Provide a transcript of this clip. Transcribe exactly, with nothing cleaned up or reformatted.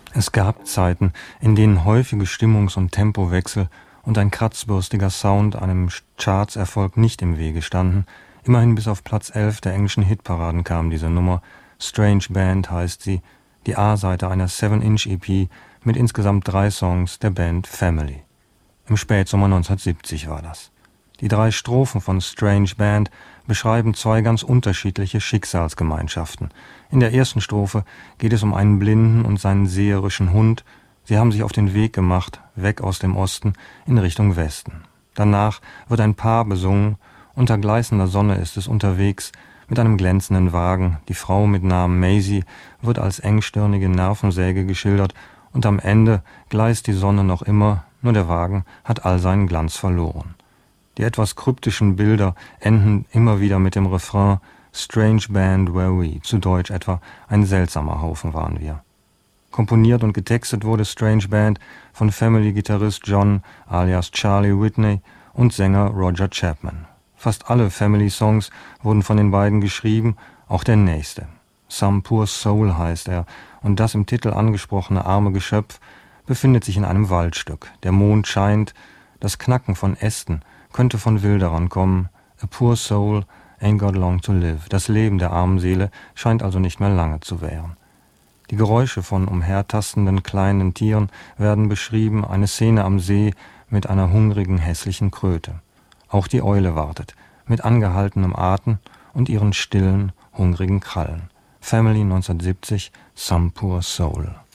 Es gab Zeiten, in denen häufige Stimmungs- und Tempowechsel und ein kratzbürstiger Sound einem Chartserfolg nicht im Wege standen. Immerhin bis auf Platz elf der englischen Hitparaden kam diese Nummer. Strange Band heißt sie, die A-Seite einer seven inch E P mit insgesamt drei Songs der Band Family. Im Spätsommer neunzehnhundertsiebzig war das. Die drei Strophen von Strange Band beschreiben zwei ganz unterschiedliche Schicksalsgemeinschaften. In der ersten Strophe geht es um einen Blinden und seinen seherischen Hund. Sie haben sich auf den Weg gemacht, weg aus dem Osten, in Richtung Westen. Danach wird ein Paar besungen. Unter gleißender Sonne ist es unterwegs, mit einem glänzenden Wagen. Die Frau mit Namen Maisie wird als engstirnige Nervensäge geschildert und am Ende gleißt die Sonne noch immer, nur der Wagen hat all seinen Glanz verloren. Die etwas kryptischen Bilder enden immer wieder mit dem Refrain Strange Band were we, zu Deutsch etwa ein seltsamer Haufen waren wir. Komponiert und getextet wurde Strange Band von Family-Gitarrist John alias Charlie Whitney und Sänger Roger Chapman. Fast alle Family-Songs wurden von den beiden geschrieben, auch der nächste. Some Poor Soul heißt er, und das im Titel angesprochene arme Geschöpf befindet sich in einem Waldstück. Der Mond scheint, das Knacken von Ästen könnte von Wilderern kommen. A poor soul ain't got long to live. Das Leben der armen Seele scheint also nicht mehr lange zu währen. Die Geräusche von umhertastenden kleinen Tieren werden beschrieben, eine Szene am See mit einer hungrigen, hässlichen Kröte. Auch die Eule wartet, mit angehaltenem Atem und ihren stillen, hungrigen Krallen. Family neunzehnhundertsiebzig, Some Poor Soul.